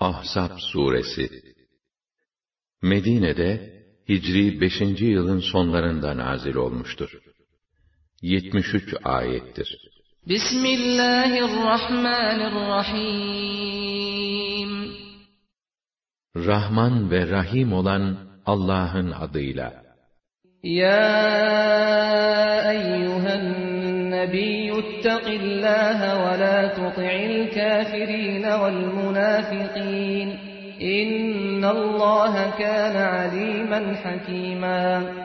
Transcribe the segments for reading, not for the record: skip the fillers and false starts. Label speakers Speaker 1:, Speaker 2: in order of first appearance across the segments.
Speaker 1: Ahzab suresi. Medine'de Hicri 5. yılın sonlarında nazil olmuştur. 73 ayettir.
Speaker 2: Bismillahirrahmanirrahim.
Speaker 1: Rahman ve Rahim olan Allah'ın adıyla.
Speaker 2: Ya eyyühen nebiyyü ittaqillâhe ve lâ tuti'il kâfirîne vel münâfikîn. İnnallâhe kâne alîmen hakîmâ.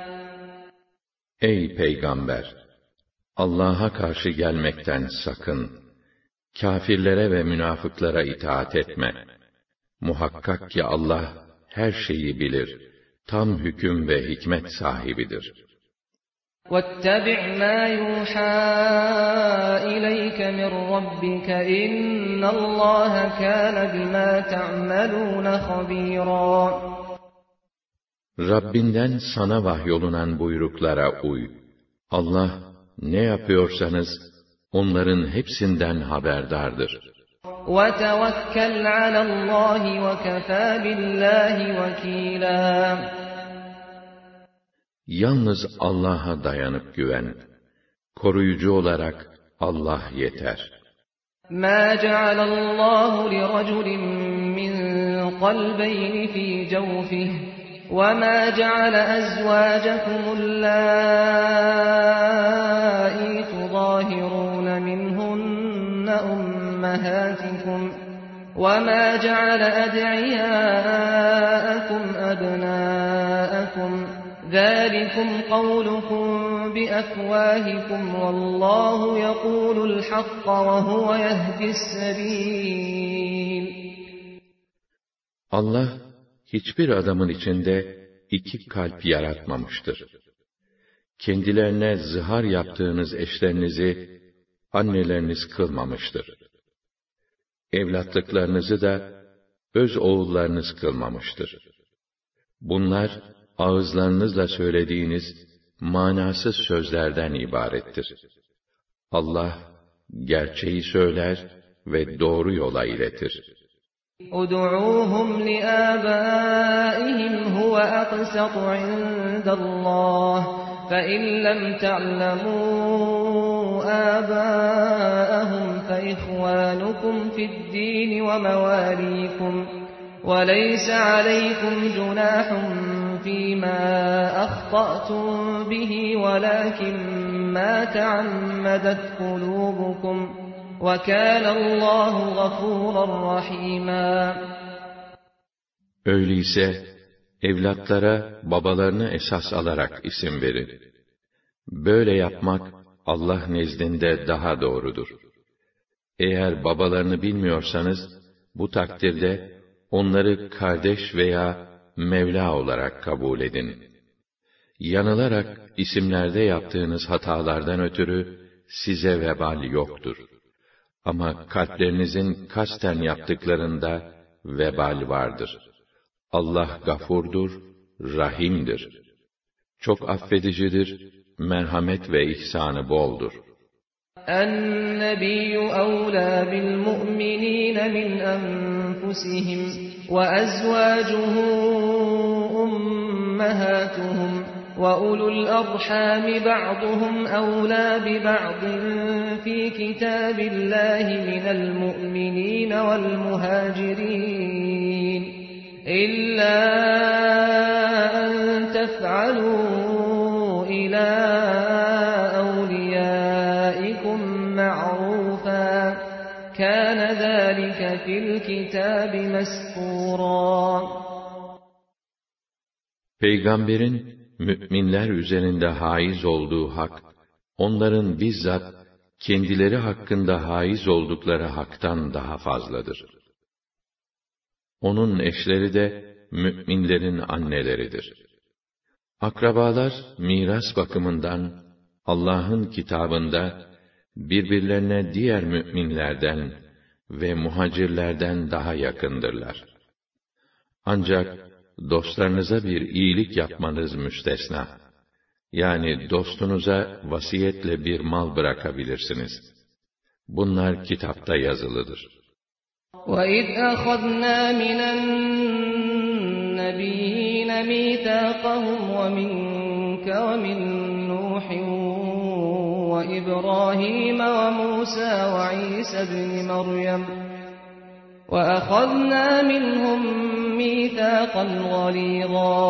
Speaker 1: Ey Peygamber! Allah'a karşı gelmekten sakın. Kâfirlere ve münafıklara itaat etme. Muhakkak ki Allah her şeyi bilir. Tam hüküm ve hikmet sahibidir.
Speaker 2: وَاتَّبِعْ مَا يُوحَى إِلَيْكَ مِنْ رَبِّكَ إِنَّ اللَّهَ كَانَ بِمَا تَعْمَلُونَ خَبِيرًا.
Speaker 1: Rabbinden sana vahyolunan buyruklara uy. Allah ne yapıyorsanız onların hepsinden haberdardır.
Speaker 2: وَتَوَكَّلْ عَلَى اللّٰهِ وَكَفَى بِاللّٰهِ وَكِيلًا.
Speaker 1: Yalnız Allah'a dayanıp güven. Koruyucu olarak Allah yeter.
Speaker 2: مَا جَعَلَ اللّٰهُ لِرَجُلٍ مِّن قَلْبَيْنِ فِي جَوْفِهِ وَمَا جَعَلَ أَزْوَاجَكُمُ اللَّائِي تُظَاهِرُونَ مِنْهُنَّ أُمَّهَاتِكُمْ وَمَا جَعَلَ أَدْعِيَاءَكُمْ أَبْنَاءَكُمْ ذَلِكُمْ قَوْلُكُمْ بِأَفْوَاهِكُمْ وَاللّٰهُ يَقُولُ الْحَقَّ وَهُوَ يَهْدِي السَّبِيلَ.
Speaker 1: Allah hiçbir adamın içinde iki kalp yaratmamıştır. Kendilerine zihar yaptığınız eşlerinizi anneleriniz kılmamıştır. Evlatlıklarınızı da öz oğullarınız kılmamıştır. Bunlar ağızlarınızla söylediğiniz manasız sözlerden ibarettir. Allah gerçeği söyler ve doğru yola iletir.
Speaker 2: اُدْعُوهُمْ لِآبَائِهِمْ هُوَ أَقْسَطُ عِندَ اللّٰهِ فَإِنْ لَمْ تَعْلَمُوا آبَاءَهُمْ فَإِخْوَانُكُمْ فِي الدِّينِ وَمَوَالِيكُمْ وَلَيْسَ عَلَيْكُمْ جُنَاحٌ فِيمَا أَخْطَأْتُمْ بِهِ وَلَكِنْ مَا تَعَمَّدَتْ قُلُوبُكُمْ وَكَانَ اللّٰهُ غَفُورًا رَحِيمًا.
Speaker 1: Öyleyse evlatlara babalarını esas alarak isim verin. Böyle yapmak Allah nezdinde daha doğrudur. Eğer babalarını bilmiyorsanız bu takdirde onları kardeş veya Mevla olarak kabul edin. Yanılarak isimlerde yaptığınız hatalardan ötürü size vebal yoktur. Ama kalplerinizin kasten yaptıklarında vebal vardır. Allah gafurdur, rahimdir. Çok affedicidir, merhamet ve ihsanı boldur.
Speaker 2: النَّبِيُّ أَوْلَى بِالْمُؤْمِنِينَ مِنْ أَنفُسِهِمْ وَأَزْوَاجُهُ أُمَّهَاتُهُمْ وَأُولُو الْأَرْحَامِ بَعْضُهُمْ أَوْلَى بِبَعْضٍ فِي كِتَابِ اللَّهِ مِنَ الْمُؤْمِنِينَ وَالْمُهَاجِرِينَ إِلَّا أَن تَفْعَلُوا إِلَى أَوْلِيَائِكُمْ مَعْرُوفًا كَانَ ذَلِكَ فِي الْكِتَابِ مَسْطُورًا.
Speaker 1: Peygamberin müminler üzerinde haiz olduğu hak, onların bizzat kendileri hakkında haiz oldukları haktan daha fazladır. Onun eşleri de müminlerin anneleridir. Akrabalar miras bakımından Allah'ın kitabında birbirlerine diğer müminlerden ve muhacirlerden daha yakındırlar. Ancak dostlarınıza bir iyilik yapmanız müstesna. Yani dostunuza vasiyetle bir mal bırakabilirsiniz. Bunlar kitapta yazılıdır.
Speaker 2: وَإِذْ أَخَذْنَا مِنَ النَّبِيِّينَ مِيثَاقَهُمْ وَمِنكَ وَمِن نُّوحٍ وَإِبْرَاهِيمَ وَمُوسَى وَعِيسَى ابْنِ مَرْيَمَ وَأَخَذْنَا مِنْهُم مِّيثَاقًا غَلِيظًا.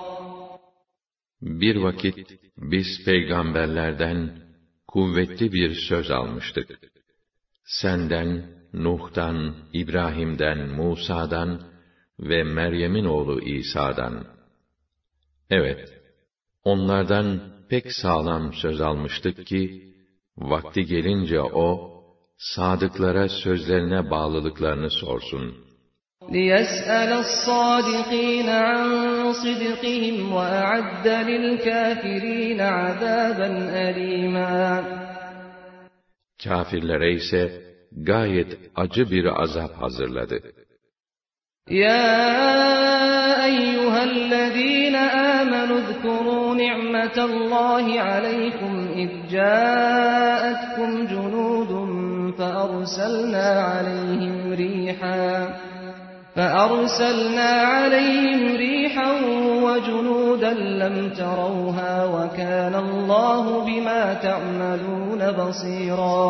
Speaker 1: Bir vakit biz peygamberlerden kuvvetli bir söz almıştık. Senden, Nuh'tan, İbrahim'den, Musa'dan ve Meryem'in oğlu İsa'dan. Evet, onlardan pek sağlam söz almıştık ki, vakti gelince o, sadıklara sözlerine bağlılıklarını sorsun.
Speaker 2: لِيَسْأَلَ الصَّادِقِينَ عَنْ صِدْقِهِمْ وَأَعَدَّ لِلْكَافِرِينَ عَذَابًا أَلِيمًا.
Speaker 1: Kâfirlere ise gayet acı bir azap hazırladı.
Speaker 2: يَا أَيُّهَا الَّذ۪ينَ آمَنُوا اذْكُرُوا نِعْمَةَ اللّٰهِ عَلَيْكُمْ إِذْ جَاءَتْكُمْ جُنُودٌ فَأَرْسَلْنَا عَلَيْهِمْ رِيحًا وَجُنُودًا لَّمْ تَرَوْهَا وَكَانَ اللّٰهُ بِمَا تَعْمَلُونَ بَصِيرًا.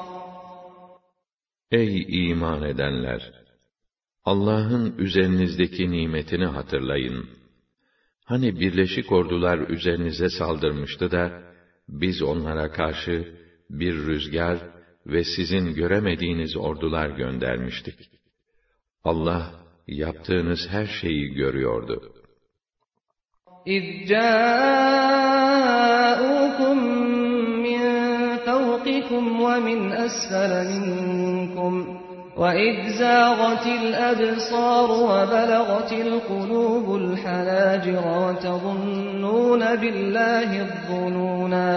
Speaker 1: Ey iman edenler! Allah'ın üzerinizdeki nimetini hatırlayın. Hani birleşik ordular üzerinize saldırmıştı da, biz onlara karşı bir rüzgar ve sizin göremediğiniz ordular göndermiştik. Allah, yaptığınız her şeyi görüyordu.
Speaker 2: İz câ'ûkum min fevkikum ve min esfele minkum وَإِذْ زَاغَتِ الْأَبْصَارُ وَبَلَغَتِ الْقُلُوبُ الْحَنَاجِرَ وَتَظُنُّونَ بِاللّٰهِ الظُّنُونَا.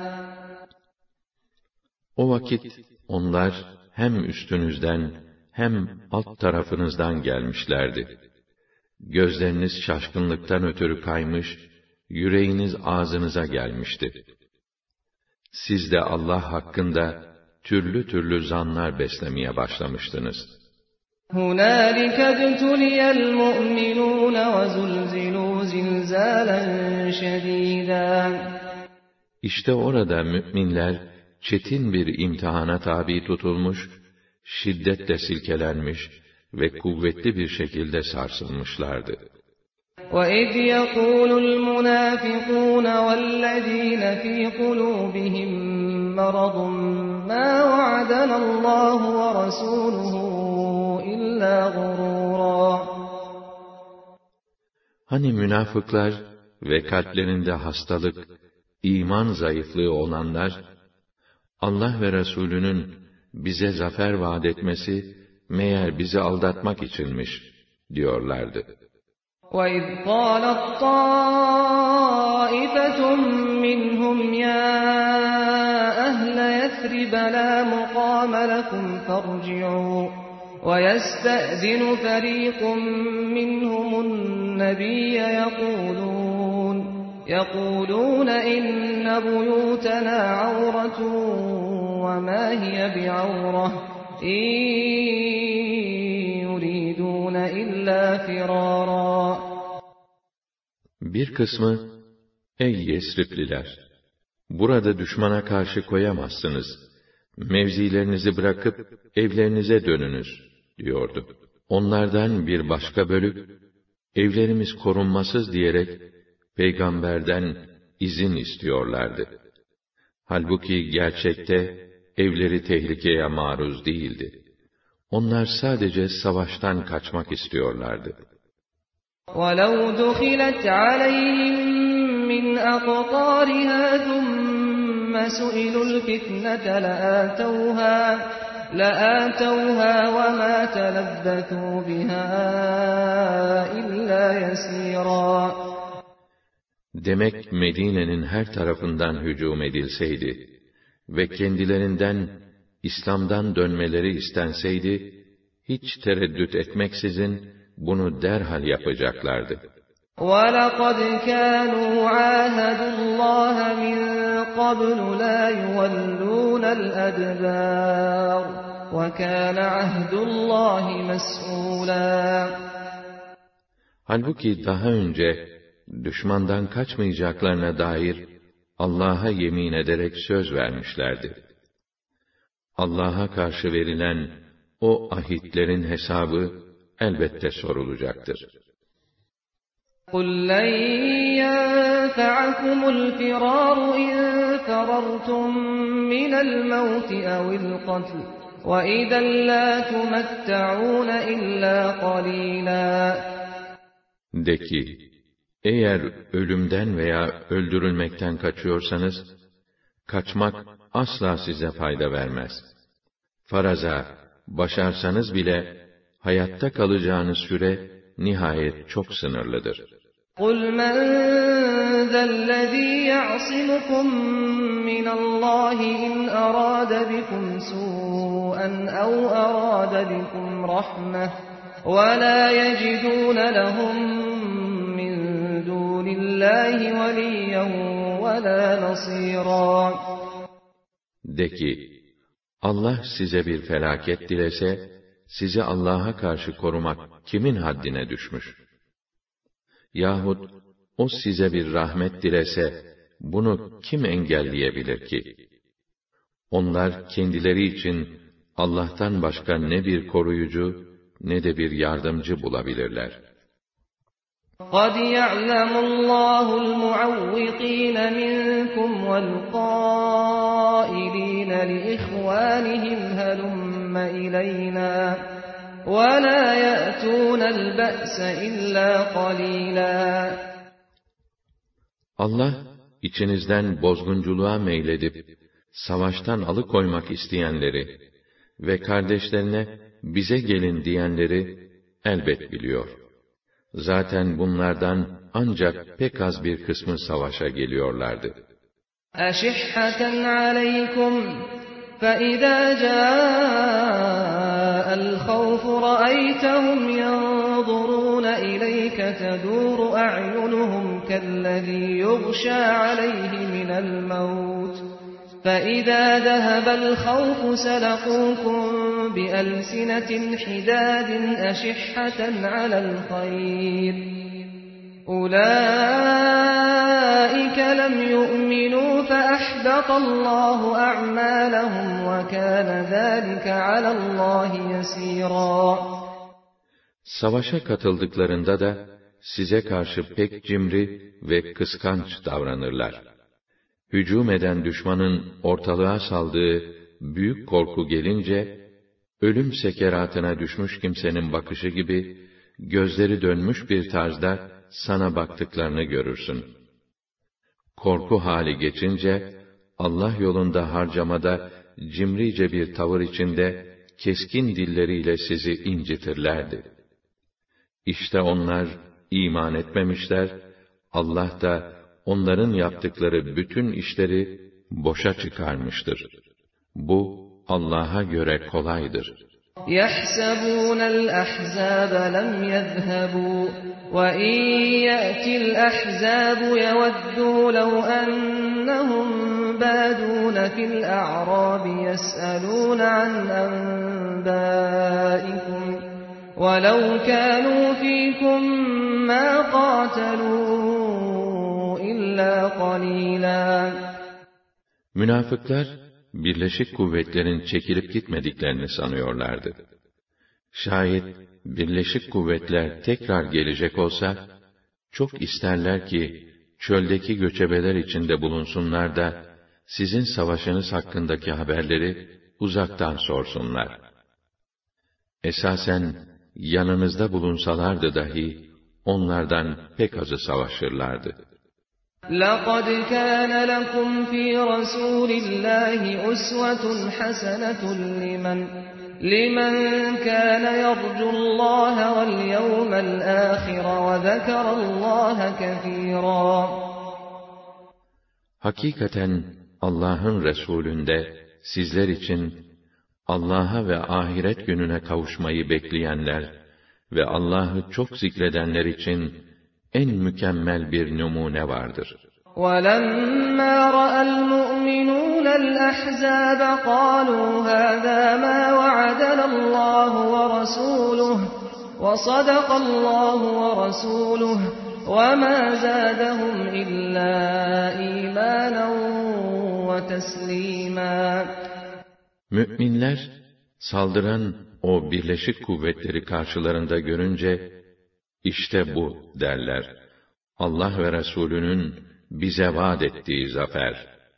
Speaker 1: O vakit onlar hem üstünüzden hem alt tarafınızdan gelmişlerdi. Gözleriniz şaşkınlıktan ötürü kaymış, yüreğiniz ağzınıza gelmişti. Siz de Allah hakkında türlü türlü zanlar beslemeye başlamıştınız.
Speaker 2: هُنَالِكَ ابْتُلِيَ الْمُؤْمِنُونَ وَزُلْزِلُوا زِلْزَالًا شَدِيدًا.
Speaker 1: İşte orada müminler çetin bir imtihana tabi tutulmuş, şiddetle silkelenmiş ve kuvvetli bir şekilde sarsılmışlardı.
Speaker 2: وَإِذْ يَقُولُ الْمُنَافِقُونَ وَالَّذ۪ينَ ف۪ي قُلُوبِهِمْ مَرَضٌ مَا وَعَدَنَا اللّٰهُ وَرَسُولُهُ إِلَّا غُرُورًا.
Speaker 1: Hani münafıklar ve kalplerinde hastalık, iman zayıflığı olanlar, Allah ve Resulünün bize zafer vaat etmesi, meğer bizi aldatmak içinmiş, diyorlardı.
Speaker 2: وَإِذْ قَالَتْ طَائِفَةٌ مِّنْهُمْ يَا أَهْلَ يَثْرِبَ لَا مُقَامَ لَكُمْ فَارْجِعُوا وَيَسْتَأْذِنُ فَرِيقٌ مِّنْهُمُ النَّبِيَّ يَقُولُونَ إِنَّ بُيُوتَنَا عَوْرَةٌ وَمَا هِيَ بِعَوْرَةٍ إِن يُرِيدُونَ إِلَّا فِرَارًا.
Speaker 1: Bir kısmı, ey Yesripliler! Burada düşmana karşı koyamazsınız. Mevzilerinizi bırakıp evlerinize dönünüz, diyordu. Onlardan bir başka bölük, evlerimiz korunmasız diyerek, peygamberden izin istiyorlardı. Halbuki gerçekte, evleri tehlikeye maruz değildi. Onlar sadece savaştan kaçmak istiyorlardı.
Speaker 2: وَلَوْ دُخِلَتْ عَلَيْهِمْ مِنْ أَقْطَارِهَا ثُمَّ سُئِلُوا الْفِتْنَةَ لَآتَوْهَا وَمَا تَلَبَّثُوا بِهَا إِلَّا يَسِيرًا.
Speaker 1: Demek Medine'nin her tarafından hücum edilseydi ve kendilerinden İslam'dan dönmeleri istenseydi, hiç tereddüt etmeksizin bunu derhal yapacaklardı.
Speaker 2: وَلَقَدْ كَانُوا عَاهَدُوا اللّٰهَ مِنْ قَبْلُ لَا يُوَلُّونَ الْأَدْبَارَ وَكَانَ عَهْدُ اللّٰهِ مَسْئُولًا.
Speaker 1: Halbuki daha önce düşmandan kaçmayacaklarına dair Allah'a yemin ederek söz vermişlerdi. Allah'a karşı verilen o ahitlerin hesabı elbette sorulacaktır.
Speaker 2: قُلْ لَنْ يَنْفَعَكُمُ الْفِرَارُ إِنْ فَرَرْتُمْ مِنَ الْمَوْتِ أَوِ الْقَتْلِ وَإِذًا لَا تُمَتَّعُونَ إِلَّا قَلِيلًا.
Speaker 1: De ki, eğer ölümden veya öldürülmekten kaçıyorsanız, kaçmak asla size fayda vermez. Faraza, başarsanız bile, hayatta kalacağınız süre nihayet çok sınırlıdır.
Speaker 2: قُلْ مَنْ ذَا الَّذ۪ي يَعْصِمُكُمْ مِنَ اللّٰهِ إِنْ أَرَادَ بِكُمْ سُوءًا أَوْ أَرَادَ بِكُمْ رَحْمَةً وَلَا يَجِدُونَ لَهُمْ مِنْ دُونِ اللّٰهِ وَلِيًّا وَلَا نَصِيرًا.
Speaker 1: De ki, Allah size bir felaket dilese, sizi Allah'a karşı korumak kimin haddine düşmüş? Yahut o size bir rahmet dilese, bunu kim engelleyebilir ki? Onlar kendileri için Allah'tan başka ne bir koruyucu, ne de bir yardımcı bulabilirler.
Speaker 2: قَدْ يَعْلَمُ اللّٰهُ الْمُعَوِّقِينَ مِنْكُمْ وَالْقَائِلِينَ لِإِخْوَانِهِمْ هَلُمَّ إِلَيْنَا وَلَا يَأْتُونَ الْبَأْسَ إِلَّا قَلِيلًا.
Speaker 1: Allah, içinizden bozgunculuğa meyledip, savaştan alıkoymak isteyenleri ve kardeşlerine bize gelin diyenleri elbet biliyor. Zaten bunlardan ancak pek az bir kısmı savaşa geliyorlardı.
Speaker 2: أَشِحَّةً عَلَيْكُمْ فَإِذَا جَاءَ الْخَوْفُ رَأَيْتَهُمْ يَنْظُرُونَ إِلَيْكَ تَدُورُ أَعْيُنُهُمْ كَالَّذِي يُغْشَى عَلَيْهِ مِنَ الْمَوْتِ فَإِذَا ذَهَبَ الْخَوْفُ سَلَقُوكُمْ بِأَلْسِنَةٍ حِدَادٍ أَشِحَّةً عَلَى الْخَيْرِ أُولَئِكَ لَمْ يُؤْمِنُوا فَأَحْبَطَ اللّٰهُ أَعْمَالَهُمْ وَكَانَ ذَٰلِكَ عَلَى اللّٰهِ يَسِيرًا.
Speaker 1: Savaşa katıldıklarında da size karşı pek cimri ve kıskanç davranırlar. Hücum eden düşmanın ortalığa saldığı büyük korku gelince, ölüm sekeratına düşmüş kimsenin bakışı gibi, gözleri dönmüş bir tarzda sana baktıklarını görürsün. Korku hali geçince, Allah yolunda harcamada cimrice bir tavır içinde, keskin dilleriyle sizi incitirlerdi. İşte onlar iman etmemişler, Allah da onların yaptıkları bütün işleri boşa çıkarmıştır. Bu Allah'a göre kolaydır.
Speaker 2: يَحْسَبُونَ الْأَحْزَابَ لَمْ يَذْهَبُوا وَإِنْ يَأْتِ الْأَحْزَابُ يَوَدُّوا لَوْ أَنَّهُمْ بَادُونَ فِي الْأَعْرَابِ يَسْأَلُونَ عَنْ أَنْبَائِكُمْ وَلَوْ كَانُوا فِيكُمْ مَا قَاتَلُوا إِلَّا قَلِيلًا.
Speaker 1: Münafıklar, Birleşik Kuvvetlerin çekilip gitmediklerini sanıyorlardı. Şayet Birleşik Kuvvetler tekrar gelecek olsa, çok isterler ki, çöldeki göçebeler içinde bulunsunlar da, sizin savaşınız hakkındaki haberleri uzaktan sorsunlar. Esasen, yanınızda bulunsalardı dahi, onlardan pek azı savaşırlardı.
Speaker 2: لَقَدْ كَانَ لَكُمْ فِي رَسُولِ اللّٰهِ أُسْوَةٌ حَسَنَةٌ لِمَنْ كَانَ يَرْجُو اللّٰهَ وَالْيَوْمَ الْآخِرَ وَذَكَرَ اللّٰهَ كَثِيرًا.
Speaker 1: Hakikaten Allah'ın Resulünde sizler için Allah'a ve ahiret gününe kavuşmayı bekleyenler ve Allah'ı çok zikredenler için en mükemmel bir numune vardır.
Speaker 2: وَلَمَّا رَأَى الْمُؤْمِنُونَ الْأَحْزَابَ قَالُوا هَذَا مَا وَعَدَنَا اللّٰهُ وَرَسُولُهُ وَصَدَقَ اللّٰهُ وَرَسُولُهُ وَمَا زَادَهُمْ إِلَّا إِيمَانًا وَتَسْلِيمًا.
Speaker 1: Müminler, saldıran o birleşik kuvvetleri karşılarında görünce, işte bu derler. Allah ve Resulünün bize vaat ettiği zafer.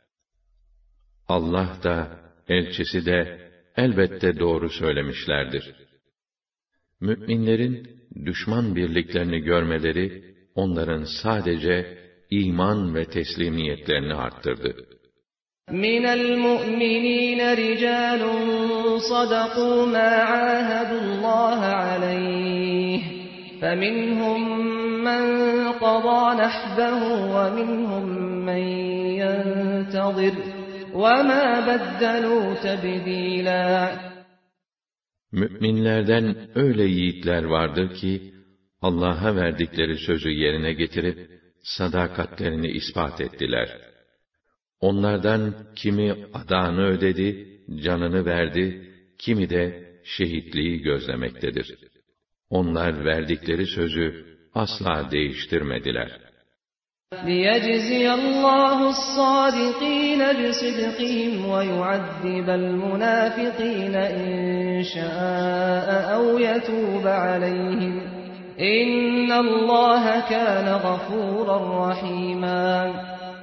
Speaker 1: Allah da, elçisi de elbette doğru söylemişlerdir. Müminlerin düşman birliklerini görmeleri, onların sadece iman ve teslimiyetlerini arttırdı.
Speaker 2: مِنَ الْمُؤْمِنِينَ رِجَالٌ صَدَقُوا مَا عَاهَدُوا اللّٰهَ عَلَيْهِ فَمِنْهُمْ مَنْ قَضَى نَحْبَهُ وَمِنْهُمْ مَنْ يَنْتَظِرُ وَمَا بَدَّلُوا تَبْدِيلًا.
Speaker 1: Müminlerden öyle yiğitler vardır ki, Allah'a verdikleri sözü yerine getirip, sadakatlerini ispat ettiler. Onlardan kimi adağını ödedi, canını verdi, kimi de şehitliği gözlemektedir. Onlar verdikleri sözü asla değiştirmediler.
Speaker 2: لِيَجْزِيَ اللّٰهُ الصَّادِقِينَ بِصِدْقِهِمْ وَيُعَذِّبَ الْمُنَافِقِينَ إِنْ شَاءَ أَوْ يَتُوبَ عَلَيْهِمْ إِنَّ اللّٰهَ كَانَ غَفُورًا رَحِيمًا.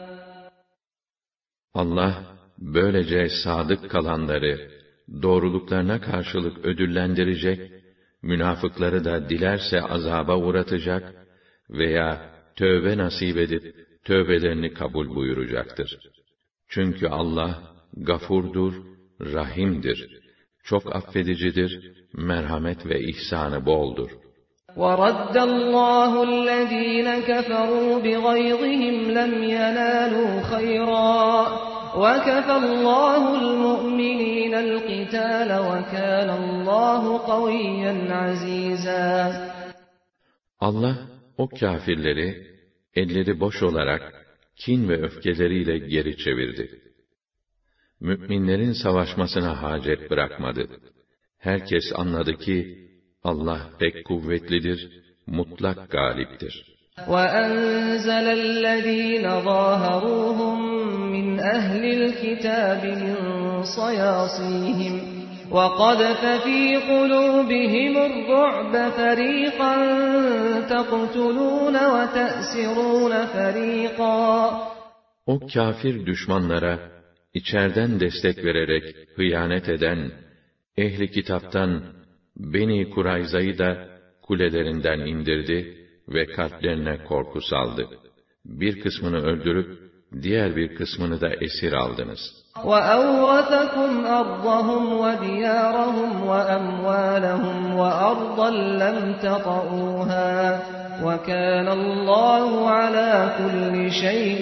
Speaker 1: Allah, böylece sadık kalanları, doğruluklarına karşılık ödüllendirecek, münafıkları da dilerse azaba uğratacak veya tövbe nasip edip, tövbelerini kabul buyuracaktır. Çünkü Allah, gafurdur, rahimdir, çok affedicidir, merhamet ve ihsanı boldur.
Speaker 2: وَرَدَّ اللّٰهُ الَّذ۪ينَ كَفَرُوا بِغَيْظِهِمْ لَمْ يَنَالُوا خَيْرًا وَكَفَى اللّٰهُ الْمُؤْمِنِينَ الْقِتَالَ وَكَانَ اللّٰهُ قَوِيًّا عَز۪يزًا.
Speaker 1: Allah, o kâfirleri, elleri boş olarak, kin ve öfkeleriyle geri çevirdi. Müminlerin savaşmasına hacet bırakmadı. Herkes anladı ki, Allah pek kuvvetlidir, mutlak galiptir.
Speaker 2: وَأَنْزَلَ الَّذ۪ينَ ظَاهَرُوهُمْ مِنْ أَهْلِ الْكِتَابِ مِنْ صَيَاصِيهِمْ وَقَذَفَ فِي قُلُوبِهِمُ الرُّعْبَ فَرِيقًا تَقْتُلُونَ وَتَأْسِرُونَ فَرِيقًا.
Speaker 1: O kâfir düşmanlara, içerden destek vererek hıyanet eden, ehli kitaptan Beni Kurayza'yı da kulelerinden indirdi ve kalplerine korku saldı. Bir kısmını öldürüp, diğer bir kısmını da esir aldınız.
Speaker 2: وَأَوْرَثَكُمْ أَرْضَهُمْ وَدِيَارَهُمْ وَأَمْوَالَهُمْ وَأَرْضًا لَمْ تَطَئُوهَا وَكَانَ اللّٰهُ عَلَى كُلِّ شَيْءٍ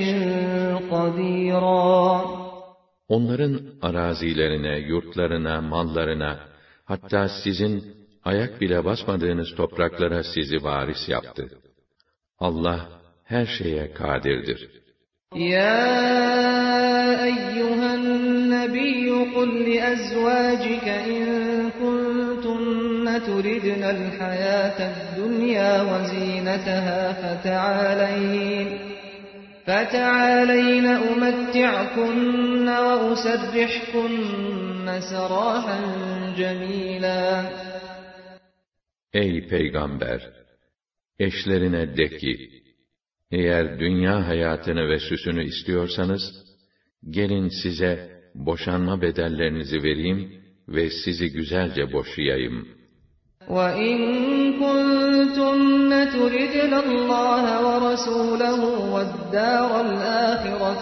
Speaker 2: قَدِيرًا.
Speaker 1: Onların arazilerine, yurtlarına, mallarına, hatta sizin ayak bile basmadığınız topraklara sizi varis yaptı. Allah her şeye kadirdir.
Speaker 2: Ya eyyühen nebiyyü kul li ezvâcike in kuntunne turidnel hayâted dünya ve zîneteha فتعالين أمتعكن وأسرحكن سراحا جميلا.
Speaker 1: Ey Peygamber! Eşlerine de ki, eğer dünya hayatını ve süsünü istiyorsanız, gelin size boşanma bedellerinizi vereyim ve sizi güzelce boşayayım.
Speaker 2: وَإِن كُنتُنَّ تُرِدْنَ اللّٰهَ وَرَسُولَهُ وَالدَّارَ الْآخِرَةَ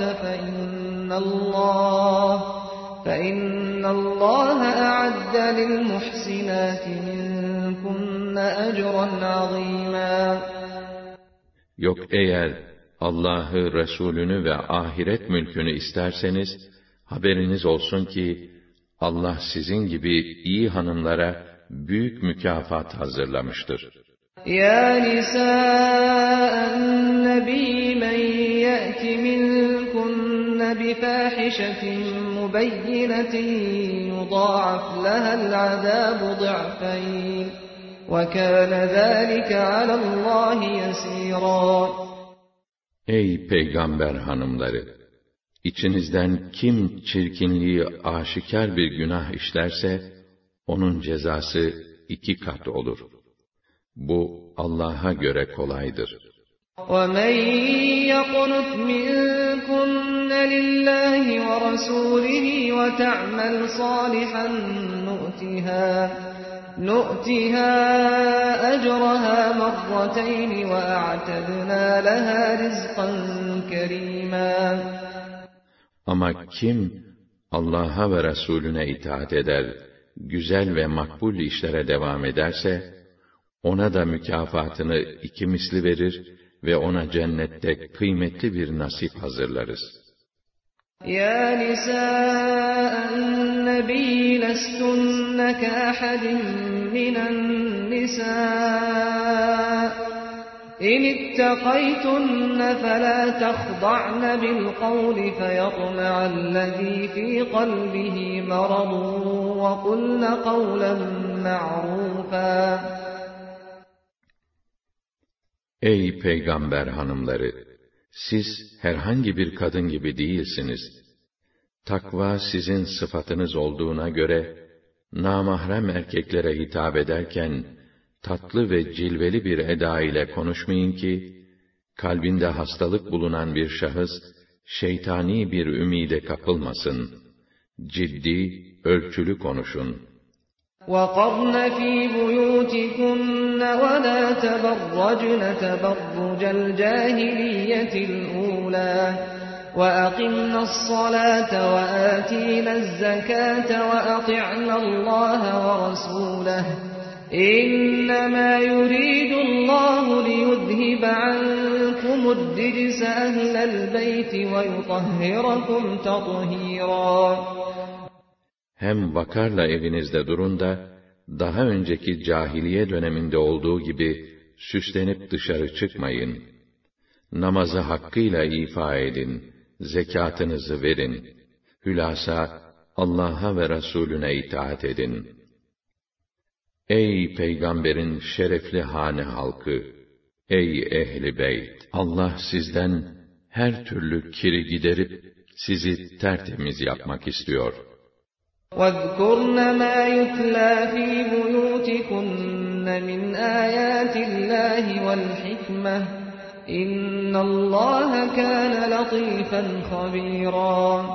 Speaker 2: فَإِنَّ اللّٰهَ أَعَدَّ لِلْمُحْسِنَاتِ مِنكُنَّ أَجْرًا عَظِيمًا.
Speaker 1: Yok eğer Allah'ı, Resulünü ve ahiret mülkünü isterseniz, haberiniz olsun ki, Allah sizin gibi iyi hanımlara büyük mükafat hazırlamıştır.
Speaker 2: يَا نِسَاءَ النَّبِيِّ مَنْ يَأْتِ مِنْكُنَّ بِفَاحِشَةٍ مُبَيِّنَةٍ يُضَاعَفْ لَهَا الْعَذَابُ ضِعْفَيْنِ وَكَانَ ذَٰلِكَ عَلَى اللّٰهِ يَسِيرًا.
Speaker 1: Ey peygamber hanımları! İçinizden kim çirkinliği aşikar bir günah işlerse, onun cezası 2 kat olur. Bu Allah'a göre kolaydır.
Speaker 2: وَمَنْ يَقْنُتْ مِنْكُنَّ لِلَّهِ وَرَسُولِهِ وَتَعْمَلْ صَالِحًا نُؤْتِهَا أَجْرَهَا مَرَّتَيْنِ وَأَعْتَدْنَا لَهَا رِزْقًا كَرِيمًا.
Speaker 1: Ama kim Allah'a ve Resulüne itaat eder, güzel ve makbul işlere devam ederse, ona da mükafatını 2 misli verir ve ona cennette kıymetli bir nasip hazırlarız.
Speaker 2: يَا نِسَاءَ النَّبِيِّ لَسْتُنَّ كَأَحَدٍ مِّنَ النِّسَاءِ إِنِ اتَّقَيْتُنَّ فَلَا تَخْضَعْنَ بِالْقَوْلِ فَيَطْمَعَ الَّذِي فِي قَلْبِهِ مَرَضٌ وَقُلْنَ قَوْلًا مَّعْرُوفًا.
Speaker 1: Ey peygamber hanımları! Siz herhangi bir kadın gibi değilsiniz. Takva sizin sıfatınız olduğuna göre, namahrem erkeklere hitap ederken, tatlı ve cilveli bir eda ile konuşmayın ki, kalbinde hastalık bulunan bir şahıs, şeytani bir ümide kapılmasın. Ciddi, ölçülü konuşun.
Speaker 2: وَقَرْنَ فِي بُيُوتِكُنَّ وَلَا تَبَرَّجْنَ تَبَرُّجَ الْجَاهِلِيَّةِ الْأُولَى وَأَقِمْنَ الصَّلَاةَ وَآتِينَ الزَّكَاةَ وَأَطِعْنَ اللَّهَ وَرَسُولَهُ إِنَّمَا يُرِيدُ اللَّهُ لِيُذْهِبَ عَنكُمُ الرِّجْسَ أَهْلَ الْبَيْتِ وَيُطَهِّرَكُمْ تَطْهِيرًا.
Speaker 1: Hem vakarla evinizde durun da, daha önceki cahiliye döneminde olduğu gibi süslenip dışarı çıkmayın. Namazı hakkıyla ifa edin, zekatınızı verin. Hülasa, Allah'a ve Resulüne itaat edin. Ey Peygamberin şerefli hane halkı! Ey ehli beyt! Allah sizden her türlü kiri giderip, sizi tertemiz yapmak istiyor.
Speaker 2: وَاذْكُرْنَ مَا يُتْلَى فِي بُيُوتِكُنَّ مِنْ آيَاتِ اللَّهِ وَالْحِكْمَةِ إِنَّ اللَّهَ كَانَ لَطِيفًا خَبِيرًا.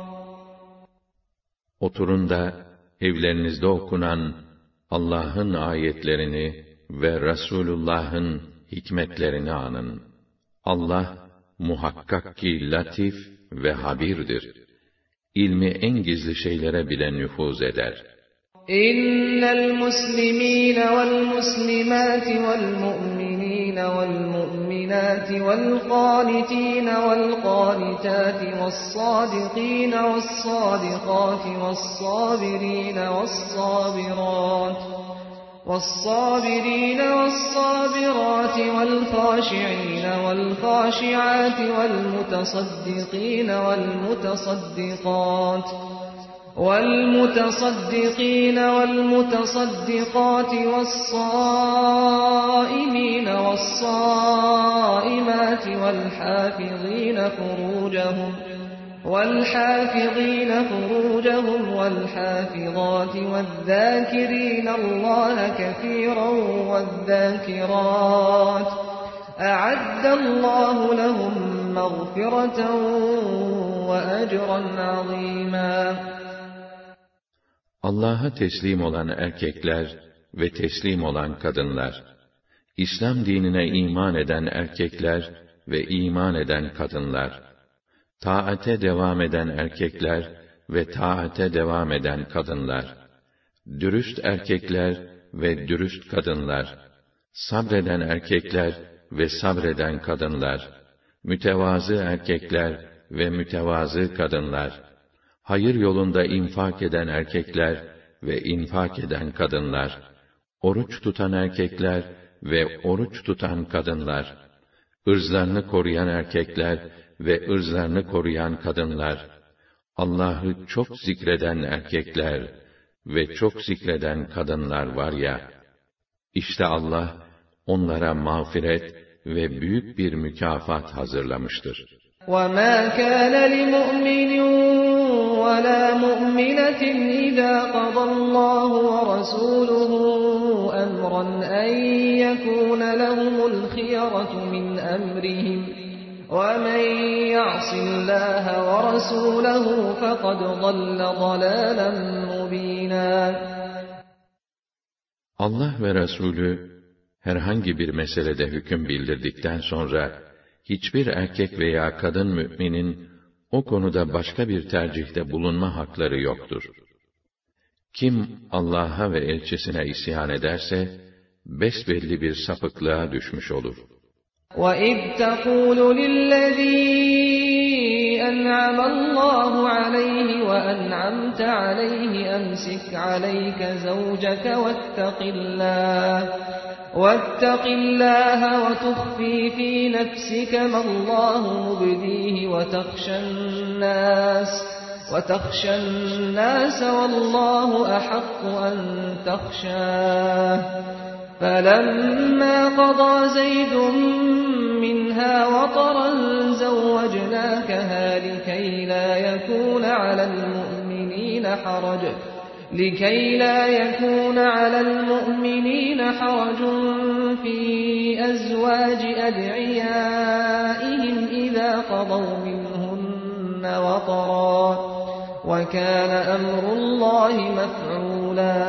Speaker 1: Oturun da evlerinizde okunan Allah'ın ayetlerini ve Resulullah'ın hikmetlerini anın. Allah muhakkak ki latif ve habirdir. İlmi en gizli şeylere bile nüfuz eder.
Speaker 2: İnnel muslimîne vel muslimâti vel mu'minîne vel mu'minâti vel qânitîne vel qânitâti ves sâdikîne ves sâdikâti ves sâbirîne ves sâbirât والصابرين والصابرات والخاشعين والخاشعات والمتصدقين والمتصدقات والصائمين والصائمات والحافظين فروجهم والحافظات والذاكرين الله كثيرا والذاكرات أعد الله لهم مغفرة وأجرا عظيما.
Speaker 1: Allah'a teslim olan erkekler ve teslim olan kadınlar, İslam dinine iman eden erkekler ve iman eden kadınlar, taate devam eden erkekler ve taate devam eden kadınlar, dürüst erkekler ve dürüst kadınlar, sabreden erkekler ve sabreden kadınlar, mütevazı erkekler ve mütevazı kadınlar, hayır yolunda infak eden erkekler ve infak eden kadınlar, oruç tutan erkekler ve oruç tutan kadınlar, ırzlarını koruyan erkekler ve ırzlarını koruyan kadınlar, Allah'ı çok zikreden erkekler ve çok zikreden kadınlar var ya, işte Allah onlara mağfiret ve büyük bir mükafat hazırlamıştır.
Speaker 2: وَمَا كَانَ لِمُؤْمِنٍ وَلَا مُؤْمِنَةٍ إِذَا قَضَى اللَّهُ وَرَسُولُهُ أَمْرًا أَن يَكُونَ لَهُمُ الْخِيَرَةُ مِنْ أَمْرِهِمْ وَمَن يَعْصِ اللَّهَ وَرَسُولَهُ فَقَدْ ضَلَّ ضَلَالًا مُبِينًا.
Speaker 1: Allah ve Resulü herhangi bir meselede hüküm bildirdikten sonra hiçbir erkek veya kadın müminin o konuda başka bir tercihte bulunma hakları yoktur. Kim Allah'a ve elçisine isyan ederse besbelli bir sapıklığa düşmüş olur.
Speaker 2: وَإِذْ تَقُولُ لِلَّذِي أَنْعَمَ اللَّهُ عَلَيْهِ وَأَنْعَمْتَ عَلَيْهِ أَمْسِكْ عَلَيْكَ زَوْجَكَ وَاتَّقِ اللَّهَ وَتُخْفِي فِي نَفْسِكَ مَا اللَّهُ مُبْدِيهِ وَتَخْشَى النَّاسَ وَاللَّهُ أَحَقُّ أَن تَخْشَاهُ فَلَمَّا قَضَى زَيْدٌ مِنْهَا وَطَرًا زَوَّجْنَاكَهَا لِكَيْ لَا يَكُونَ عَلَى الْمُؤْمِنِينَ حَرَجٌ فِي أَزْوَاجِ أَدْعِيَائِهِمْ إِذَا قَضَوْا مِنْهُنَّ وَطَرًا وَكَانَ أَمْرُ اللَّهِ مَفْعُولًا.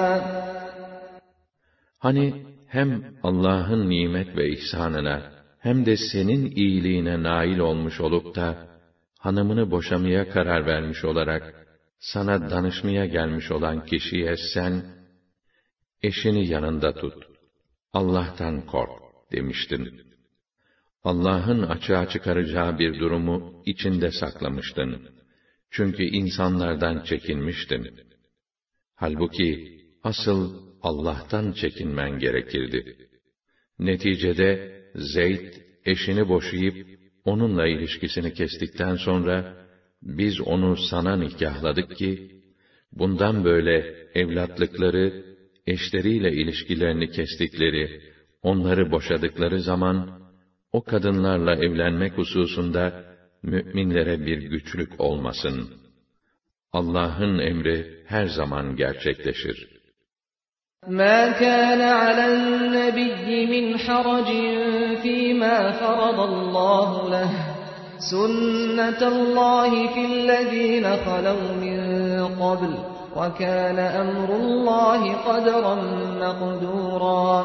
Speaker 1: Hani hem Allah'ın nimet ve ihsanına hem de senin iyiliğine nail olmuş olup da hanımını boşamaya karar vermiş olarak sana danışmaya gelmiş olan kişiye sen, eşini yanında tut, Allah'tan kork demiştin. Allah'ın açığa çıkaracağı bir durumu içinde saklamıştın. Çünkü insanlardan çekinmiştin. Halbuki asıl Allah'tan çekinmen gerekirdi. Neticede Zeyd eşini boşayıp onunla ilişkisini kestikten sonra biz onu sana nikahladık ki bundan böyle evlatlıkları, eşleriyle ilişkilerini kestikleri, onları boşadıkları zaman o kadınlarla evlenmek hususunda müminlere bir güçlük olmasın. Allah'ın emri her zaman gerçekleşir.
Speaker 2: مَا كَانَ عَلَى النَّبِيِّ مِنْ حَرَجٍ فِيمَا فَرَضَ اللَّهُ لَهُ سُنَّةَ اللَّهِ فِي الَّذِينَ خَلَوْا مِنْ قَبْلُ وَكَانَ أَمْرُ اللَّهِ قَدَرًا مَقْدُورًا.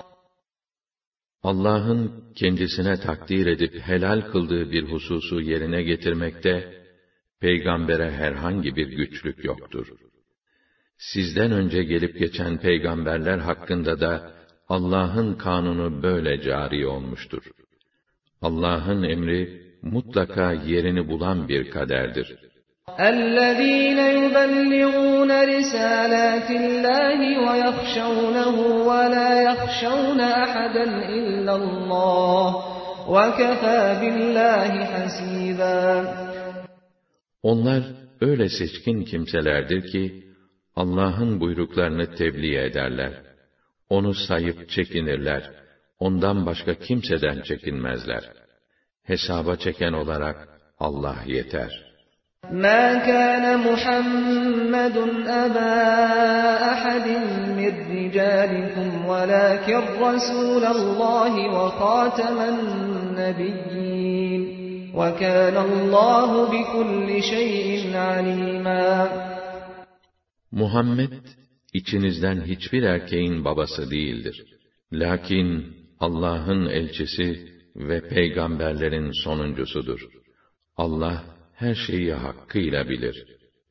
Speaker 1: Allah'ın kendisine takdir edip helal kıldığı bir hususu yerine getirmekte peygambere herhangi bir güçlük yoktur. Sizden önce gelip geçen peygamberler hakkında da Allah'ın kanunu böyle cari olmuştur. Allah'ın emri mutlaka yerini bulan bir kaderdir.
Speaker 2: اَلَّذ۪ينَ يُبَلِّغُونَ رِسَالَاتِ اللّٰهِ وَيَخْشَوْنَهُ وَلَا يَخْشَوْنَ أَحَدًا إِلَّا اللّٰهِ وَكَفَى بِاللّٰهِ حَسِيبًا.
Speaker 1: Onlar öyle seçkin kimselerdir ki, Allah'ın buyruklarını tebliğ ederler. Onu sayıp çekinirler. Ondan başka kimseden çekinmezler. Hesaba çeken olarak Allah yeter.
Speaker 2: مَا كَانَ مُحَمَّدٌ أَبَا أَحَدٍ مِّن رِّجَالِكُمْ وَلَٰكِن رَّسُولَ اللَّهِ وَخَاتَمَ النَّبِيِّينَ وَكَانَ اللّٰهُ بِكُلِّ شَيْءٍ عَلِيمًا.
Speaker 1: Muhammed, içinizden hiçbir erkeğin babası değildir. Lakin Allah'ın elçisi ve peygamberlerin sonuncusudur. Allah her şeyi hakkıyla bilir.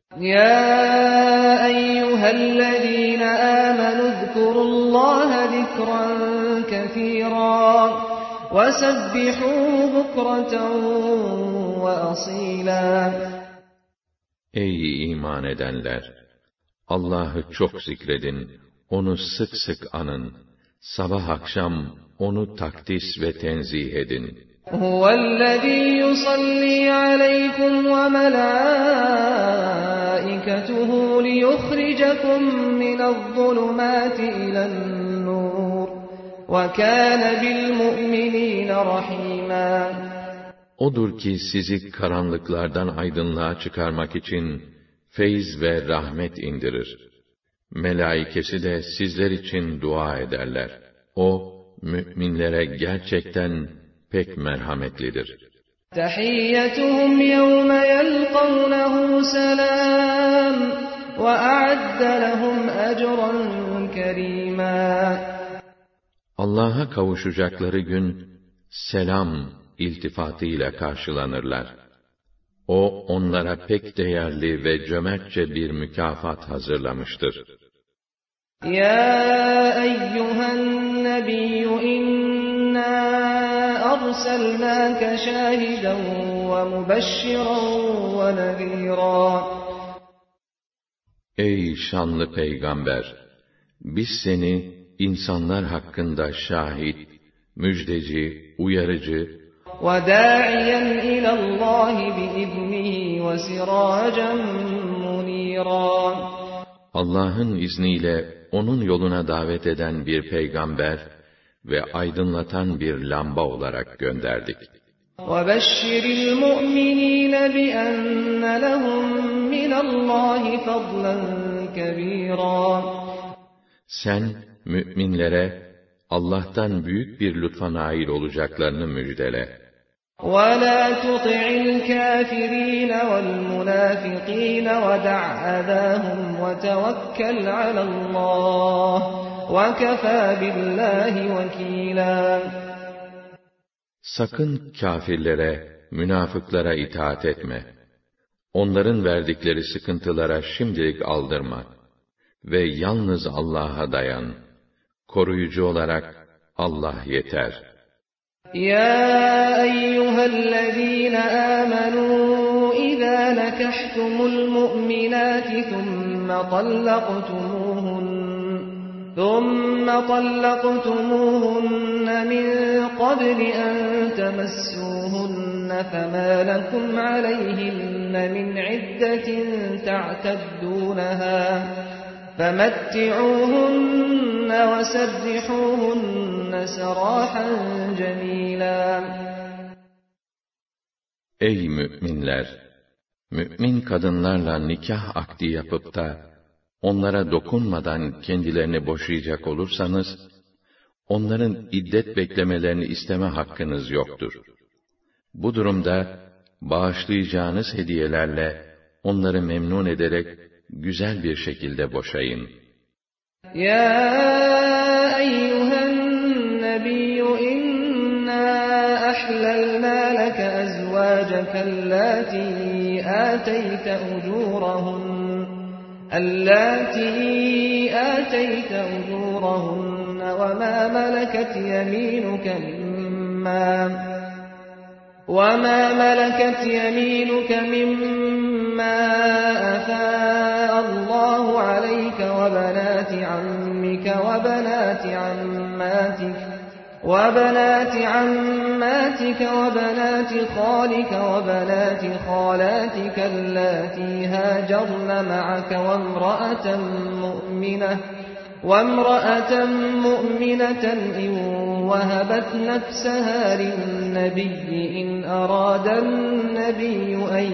Speaker 2: Ya eyyühellezîne âmenû zkurullâhe zikran kethîrâ ve sebbihûhu bukreten ve asîlâ.
Speaker 1: Ey iman edenler! Allah'ı çok zikredin, onu sık sık anın, sabah akşam onu takdis ve tenzih edin.
Speaker 2: Huvellezî yusallî aleykum ve melâiketuhu liyukhrijakum minezzulumâti ilen-nur ve kâne bil-mu'minîne rahîmâ.
Speaker 1: Odur ki sizi karanlıklardan aydınlığa çıkarmak için feyz ve rahmet indirir. Melaikesi de sizler için dua ederler. O, müminlere gerçekten pek merhametlidir.
Speaker 2: Tehiyyetuhum yevme yelqavnehu selam ve a'adde lehum ecran kerîmâ.
Speaker 1: Allah'a kavuşacakları gün, selam iltifatıyla karşılanırlar. O, onlara pek değerli ve cömertçe bir mükafat hazırlamıştır.
Speaker 2: Ya eyyühen nebiyyü inna arselnâke şâhiden ve mübeşşiran ve nezîrâ.
Speaker 1: Ey şanlı peygamber! Biz seni insanlar hakkında şahit, müjdeci, uyarıcı
Speaker 2: وَدَاعِيًا إِلَى اللّٰهِ بِإِذْنِهِ وَسِرَاجًا مُنِيرًا.
Speaker 1: Allah'ın izniyle onun yoluna davet eden bir peygamber ve aydınlatan bir lamba olarak gönderdik.
Speaker 2: وَبَشِّرِ الْمُؤْمِنِينَ بِأَنَّ لَهُم مِّنَ اللّٰهِ فَضْلًا كَبِيرًا.
Speaker 1: Sen müminlere Allah'tan büyük bir lütfa nail olacaklarını müjdele.
Speaker 2: وَلَا تُطِعِ الْكَافِرِينَ وَالْمُنَافِقِينَ وَدَعْ أَذَاهُمْ وَتَوَكَّلْ عَلَى اللّٰهِ وَكَفَى بِاللّٰهِ وَكِيلًا.
Speaker 1: Sakın kâfirlere, münafıklara itaat etme. Onların verdikleri sıkıntılara şimdilik aldırma. Ve yalnız Allah'a dayan. Koruyucu olarak Allah yeter.
Speaker 2: Ya eyyühellezîne âmenû izâ nekahtumul mu'minâti ثُمَّ طَلَّقْتُمُوهُنَّ مِنْ قَبْلِ أَنْ تَمَسُّوهُنَّ فَمَا لَكُمْ عَلَيْهِنَّ مِنْ عِدَّةٍ تَعْتَدُّونَهَا فَمَتِّعُوهُنَّ وَسَرِّحُوهُنَّ سَرَاحًا جَمِيلًا.
Speaker 1: Ey müminler! Mümin kadınlarla nikah akdi yapıp da onlara dokunmadan kendilerini boşayacak olursanız, onların iddet beklemelerini isteme hakkınız yoktur. Bu durumda, bağışlayacağınız hediyelerle onları memnun ederek güzel bir şekilde boşayın.
Speaker 2: Ya eyyühen nebiyyü inna ahlalna leke ezvâceke allâti âteyte ucûrahunne ve mâ meleket yemînuke mimma afâ Allahu aleyke ve benâti ammike ve benâti عماتك وبنات خالك وبنات خالاتك اللاتي هاجرن معك وامرأة مؤمنة إن وهبت نفسها للنبي إن أراد النبي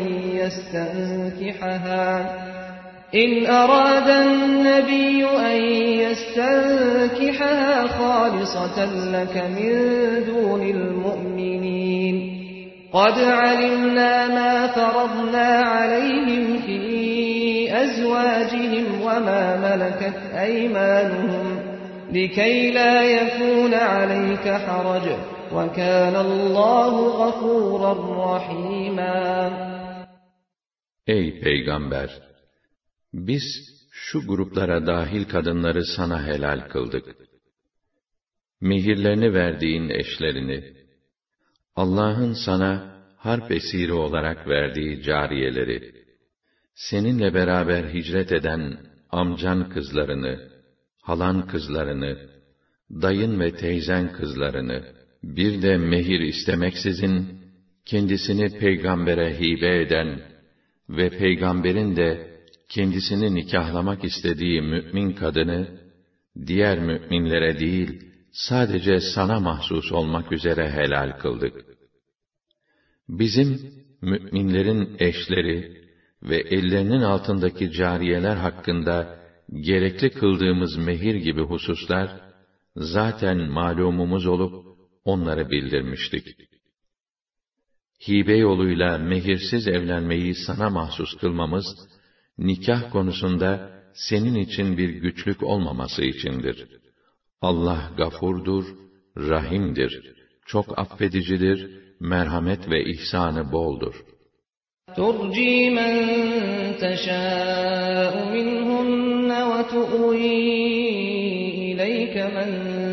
Speaker 2: أن يستنكحها خالصة لك من دون المؤمنين قد علمنا ما فرضنا عليهم في أزواجهم وما ملكت أيمانهم لكي لا يكون عليك حرج وكان الله غفورا رحيما.
Speaker 1: Ey Peygamber! Biz şu gruplara dahil kadınları sana helal kıldık. Mihirlerini verdiğin eşlerini, Allah'ın sana harp esiri olarak verdiği cariyeleri, seninle beraber hicret eden amcan kızlarını, halan kızlarını, dayın ve teyzen kızlarını, bir de mehir istemeksizin, kendisini peygambere hibe eden ve peygamberin de kendisini nikahlamak istediği mümin kadını, diğer müminlere değil, sadece sana mahsus olmak üzere helal kıldık. Bizim, müminlerin eşleri ve ellerinin altındaki cariyeler hakkında gerekli kıldığımız mehir gibi hususlar, zaten malumumuz olup, onları bildirmiştik. Hibe yoluyla mehirsiz evlenmeyi sana mahsus kılmamız, nikah konusunda senin için bir güçlük olmaması içindir. Allah gafurdur, rahimdir, çok affedicidir, merhamet ve ihsanı boldur.
Speaker 2: تُرْجِي مَنْ تَشَاءُ مِنْهُنَّ وَتُؤْوِي إِلَيْكَ مَنْ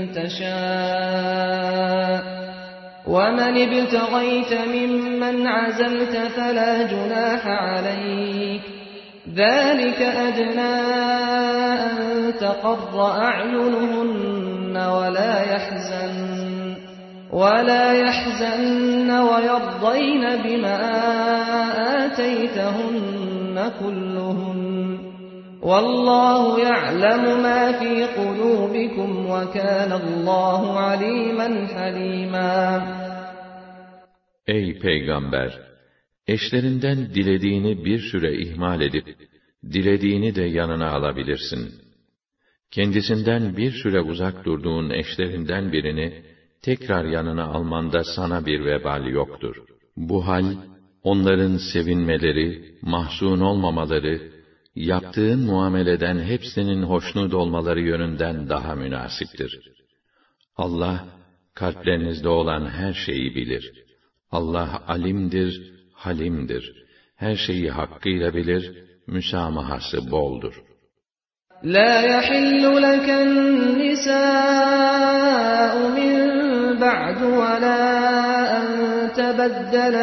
Speaker 2: تَشَاءُ وَمَنِ ابْتَغَيْتَ مِمَّنْ عَزَلْتَ فَلَا جُنَاحَ عَلَيْكَ ذَلِكَ أَدْنَى أَنْ تَقَرَّ أَعْيُنُهُنَّ وَلَا يَحْزَنَّ وَيَرْضَيْنَ بِمَا آتَيْتَهُنَّ كُلُّهُنَّ وَاللَّهُ يَعْلَمُ مَا فِي قُلُوبِكُمْ وَكَانَ اللّٰهُ عَلِيمًا حَلِيمًا.
Speaker 1: Ey Peygamber! Eşlerinden dilediğini bir süre ihmal edip, dilediğini de yanına alabilirsin. Kendisinden bir süre uzak durduğun eşlerinden birini, tekrar yanına almanda sana bir vebal yoktur. Bu hal, onların sevinmeleri, mahzun olmamaları, yaptığın muameleden hepsinin hoşnut olmaları yönünden daha münasiptir. Allah, kalplerinizde olan her şeyi bilir. Allah alimdir, halimdir. Her şeyi hakkıyla bilir, müsamahası boldur.
Speaker 2: لَا يَحِلُّ لَكَ النِّسَاءُ مِنْ بَعْدُ وَلَا أَنْ تَبَدَّلَ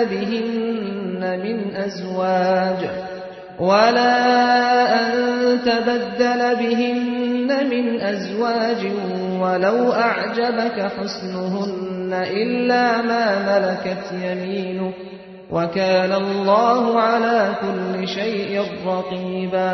Speaker 2: بِهِنَّ مِنْ أَزْوَاجٍ وَلَوْ أَعْجَبَكَ حُسْنُهُنَّ إِلَّا مَا مَلَكَتْ يَمِينُكَ وَكَانَ اللّٰهُ عَلَى كُلِّ شَيْءٍ رَقِيبًا.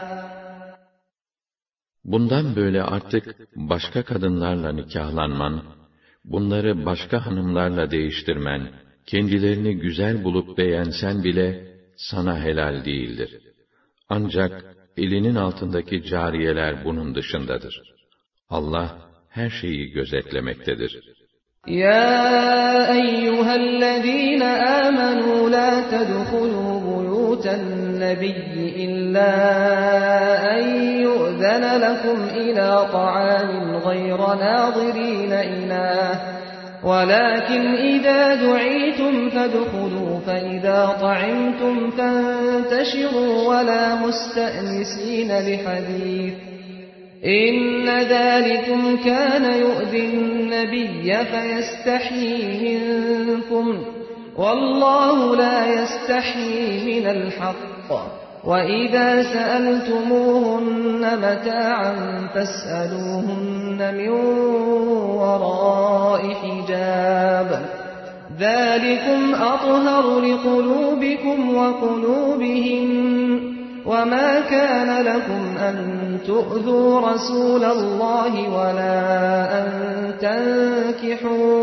Speaker 1: Bundan böyle artık başka kadınlarla nikahlanman, bunları başka hanımlarla değiştirmen, kendilerini güzel bulup beğensen bile sana helal değildir. Ancak elinin altındaki cariyeler bunun dışındadır. Allah her şeyi gözetlemektedir.
Speaker 2: يَا أَيُّهَا الَّذ۪ينَ آمَنُوا لَا تَدْخُلُوا بُيُوتَ النَّبِيِّ إِلَّا أَنْ يُؤْذَنَ لَكُمْ إِلَى طَعَامٍ غَيْرَ نَاظِرِينَ إِنَاهُ وَلَكِنْ إِذَا دُعِيتُمْ فَادْخُلُوا فَإِذَا طَعِمْتُمْ فَانتَشِرُوا وَلَا مُسْتَأْنِسِينَ لِحَدِيثٍ إِنَّ ذَلِكُمْ كَانَ يُؤْذِي النَّبِيَّ فَيَسْتَحْيِي مِنكُمْ وَاللَّهُ لَا يَسْتَحْيِي مِنَ الْحَقِّ وَإِذَا سَأَلْتُمُوهُنَّ مَتَاعًا فَاسْأَلُوهُنَّ مِنْ وَرَاءِ حِجَابٍ ذَلِكُمْ أَطْهَرُ لِقُلُوبِكُمْ وَقُلُوبِهِنَّ وَمَا كَانَ لَكُمْ أَن تُؤْذُوا رَسُولَ اللَّهِ وَلَا أَن تَنكِحُوا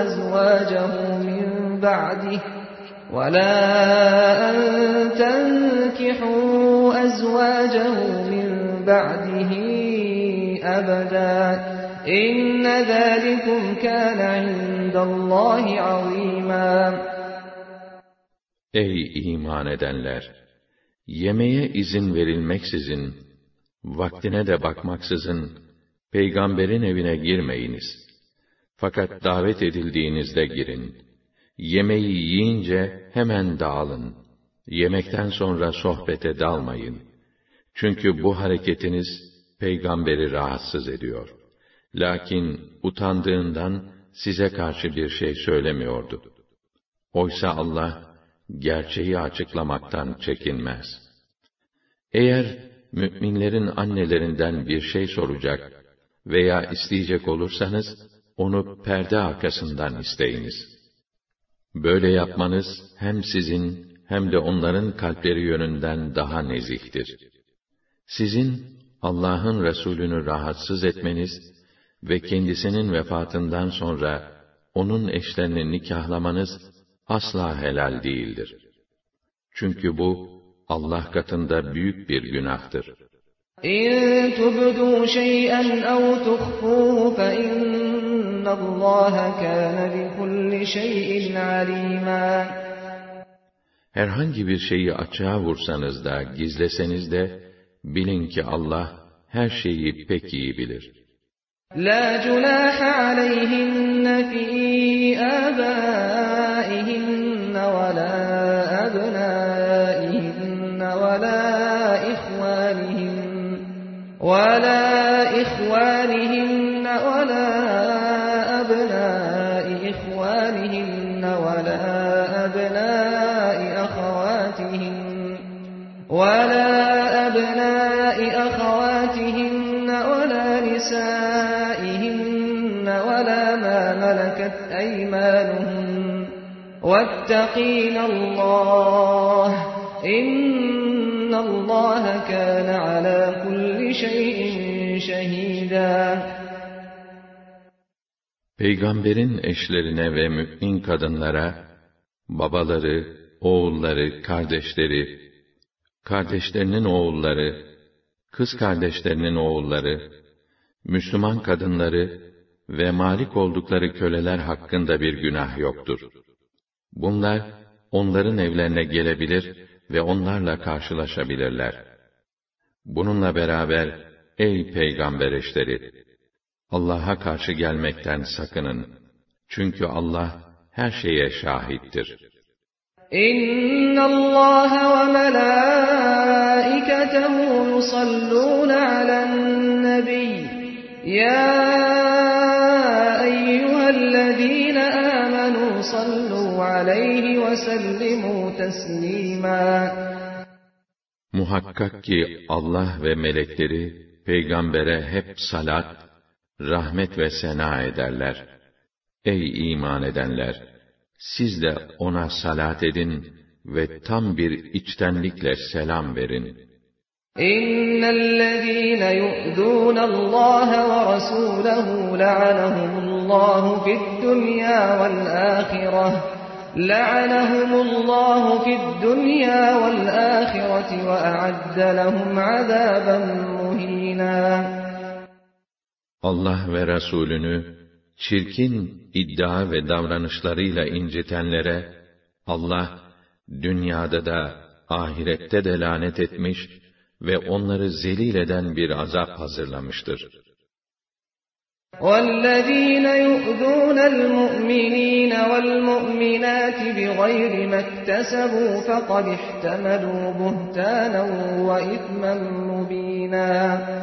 Speaker 2: أَزْوَاجَهُ مِن بَعْدِهِ أَبَدًا إِنَّ ذَلِكُمْ كَانَ عِندَ اللّٰهِ عَظِيمًا.
Speaker 1: Ey iman edenler! Yemeğe izin verilmeksizin, vaktine de bakmaksızın, peygamberin evine girmeyiniz. Fakat davet edildiğinizde girin. Yemeği yiyince hemen dağılın. Yemekten sonra sohbete dalmayın. Çünkü bu hareketiniz, peygamberi rahatsız ediyor. Lakin utandığından size karşı bir şey söylemiyordu. Oysa Allah, gerçeği açıklamaktan çekinmez. Eğer müminlerin annelerinden bir şey soracak veya isteyecek olursanız, onu perde arkasından isteyiniz. Böyle yapmanız, hem sizin, hem de onların kalpleri yönünden daha nezihtir. Sizin, Allah'ın Resulünü rahatsız etmeniz ve kendisinin vefatından sonra, onun eşlerini nikahlamanız, asla helal değildir. Çünkü bu, Allah katında büyük bir günahtır.
Speaker 2: İn tubdu şey'en ev tuhfuhu fe innallâhe kâne bikulli şey'in alîmâ.
Speaker 1: Herhangi bir şeyi açığa vursanız da, gizleseniz de, bilin ki Allah, her şeyi pek iyi bilir.
Speaker 2: لَا جُنَاحَ عَلَيْهِنَّ فِي آبَائِهِنَّ وَلَا أَبْنَائِهِنَّ وَلَا إِخْوَانِهِنَّ وَلَا أَبْنَاءِ إِخْوَانِهِنَّ وَلَا أَبْنَاءِ أَخَوَاتِهِنَّ وَلَا نِسَائِهِنَّ وَلَا مَا مَلَكَتْ أَيْمَانُهُنَّ وَاتَّقِينَ اللَّهَ إِنَّ اللَّهَ كَانَ عَلَى كُلِّ شَيْءٍ شَهِيدًا.
Speaker 1: Peygamberin eşlerine ve mümin kadınlara, babaları, oğulları, kardeşleri, kardeşlerinin oğulları, kız kardeşlerinin oğulları, Müslüman kadınları ve malik oldukları köleler hakkında bir günah yoktur. Bunlar, onların evlerine gelebilir ve onlarla karşılaşabilirler. Bununla beraber, ey peygamber eşleri! Allah'a karşı gelmekten sakının. Çünkü Allah, her şeye şahittir.
Speaker 2: İnna Allah ve melâiketehu yusallûne alen-nebi. Ya eyyühellezîne âmenû sallû aleyhi ve sellimû teslîmâ.
Speaker 1: Muhakkak ki Allah ve melekleri, peygambere hep salat, rahmet ve sena ederler. Ey iman edenler! Siz de ona salat edin ve tam bir içtenlikle selam verin.
Speaker 2: İnnellezîne yu'dûnallâhe ve rasûlehu le'anehumullâhu fid-dunyâ vel-âhireh. Le'anehumullâhu fid-dunyâ vel-âhireti ve a'adde lehum azâben muhînâ.
Speaker 1: Allah ve Resulünü çirkin iddia ve davranışlarıyla incitenlere Allah dünyada da ahirette de lanet etmiş ve onları zelil eden bir azap hazırlamıştır.
Speaker 2: وَالَّذ۪ينَ يُؤْذُونَ الْمُؤْمِن۪ينَ وَالْمُؤْمِنَاتِ بِغَيْرِ مَا اكْتَسَبُوا فَقَدِ احْتَمَلُوا بُهْتَانًا وَإِثْمًا مُّب۪ينًا.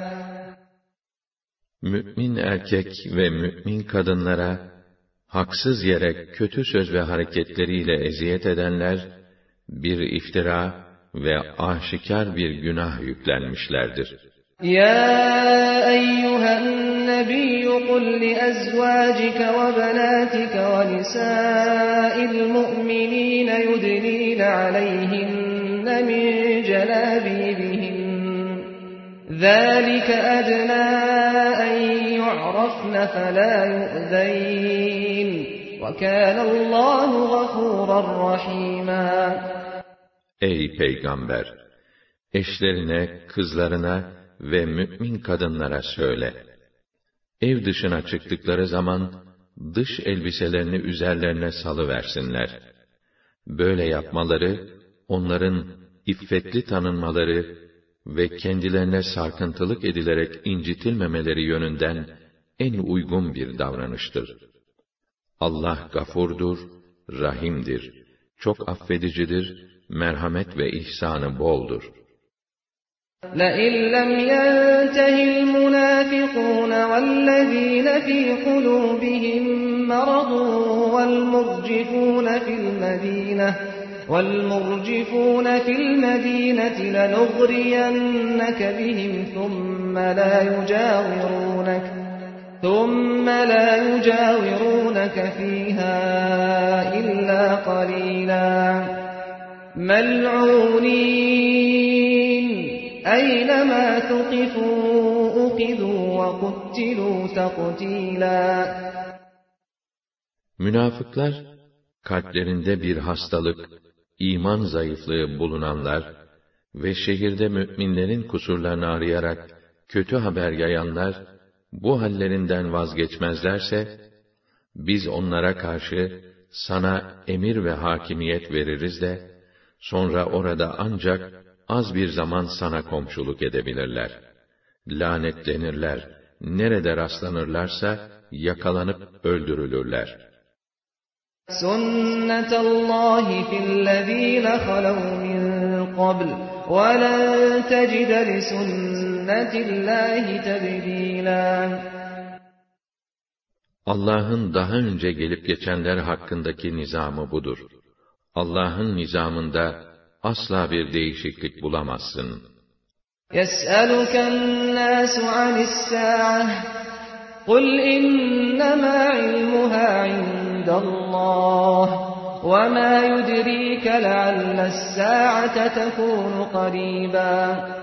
Speaker 1: Mü'min erkek ve mü'min kadınlara haksız yere kötü söz ve hareketleriyle eziyet edenler bir iftira ve aşikar bir günah yüklenmişlerdir.
Speaker 2: Ya eyyühen nebiyyü kul li ezvâcike ve benâtike ve nisâil mu'minîne yudnîne aleyhinne min celâbîbihin. ذَٰلِكَ أَدْنَىٰ أَنْ يُعْرَفْنَ فَلَا يُؤْذَيْنَ وَكَانَ اللّٰهُ غَفُورًا رَحِيمًا.
Speaker 1: Ey Peygamber! Eşlerine, kızlarına ve mü'min kadınlara söyle. Ev dışına çıktıkları zaman, dış elbiselerini üzerlerine salıversinler. Böyle yapmaları, onların iffetli tanınmaları ve kendilerine sarkıntılık edilerek incitilmemeleri yönünden en uygun bir davranıştır. Allah gafurdur, rahimdir, çok affedicidir, merhamet ve ihsanı boldur.
Speaker 2: لَئِنْ لَمْ يَنْتَهِ الْمُنَافِقُونَ وَالَّذ۪ينَ فِي قُلُوبِهِمْ مَرَضٌ وَالْمُرْجِفُونَ فِي الْمَد۪ينَةِ لَنُغْرِيَنَّكَ بِهِمْ ثُمَّ لَا يُجَاوِرُونَكَ ثُمَّ لَا يُجَاوِرُونَكَ فِيهَا إِلَّا قَلِيلًا مَلْعُونِينَ أَيْنَمَا ثُقِفُوا أُخِذُوا وَقُتِّلُوا تَقْتِيلًا.
Speaker 1: Münafıklar, kalplerinde bir hastalık, iman zayıflığı bulunanlar ve şehirde müminlerin kusurlarını arayarak kötü haber yayanlar, bu hallerinden vazgeçmezlerse, biz onlara karşı sana emir ve hakimiyet veririz de, sonra orada ancak az bir zaman sana komşuluk edebilirler. Lanetlenirler, nerede rastlanırlarsa yakalanıp öldürülürler.
Speaker 2: سُنَّةَ اللّٰهِ فِي الَّذ۪ينَ خَلَوْا مِنْ قَبْلِ وَلَنْ تَجِدَ لِسُنَّةِ اللّٰهِ تَبْد۪يلًا.
Speaker 1: Allah'ın daha önce gelip geçenler hakkındaki nizamı budur. Allah'ın nizamında asla bir değişiklik bulamazsın.
Speaker 2: يَسْأَلُكَ النَّاسُ عَنِ السَّاعَةِ قُلْ إِنَّمَا عِلْمُهَا عِندَ اللّٰهِ وَمَا يُدْرِيكَ لَعَلَّ السَّاعَةَ تَكُونُ قَرِيبًا.